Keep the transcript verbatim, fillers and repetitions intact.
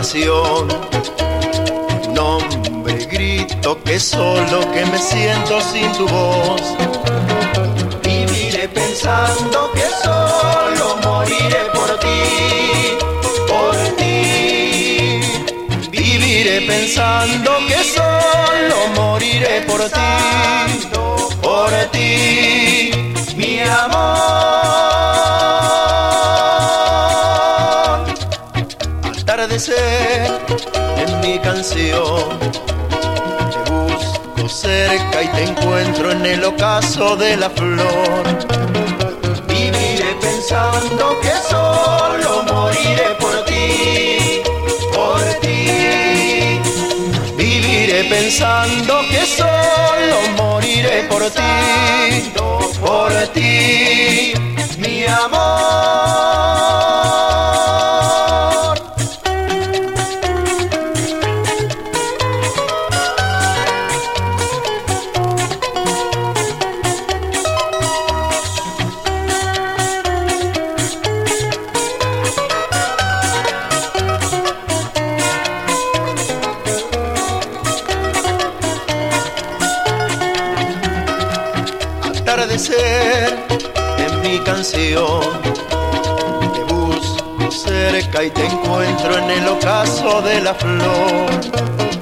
pasión. Tu nombre grito que solo que me siento sin tu voz. Viviré pensando que solo moriré por ti, por ti. Viviré pensando que solo moriré por ti, por ti, mi amor. Atardecer en mi canción, te busco cerca y te encuentro en el ocaso de la flor. Viviré pensando que solo moriré por ti, por ti. Viviré pensando que solo moriré por ti, por ti, mi amor. Atardecer en mi canción, te busco cerca y te encuentro en el ocaso de la flor.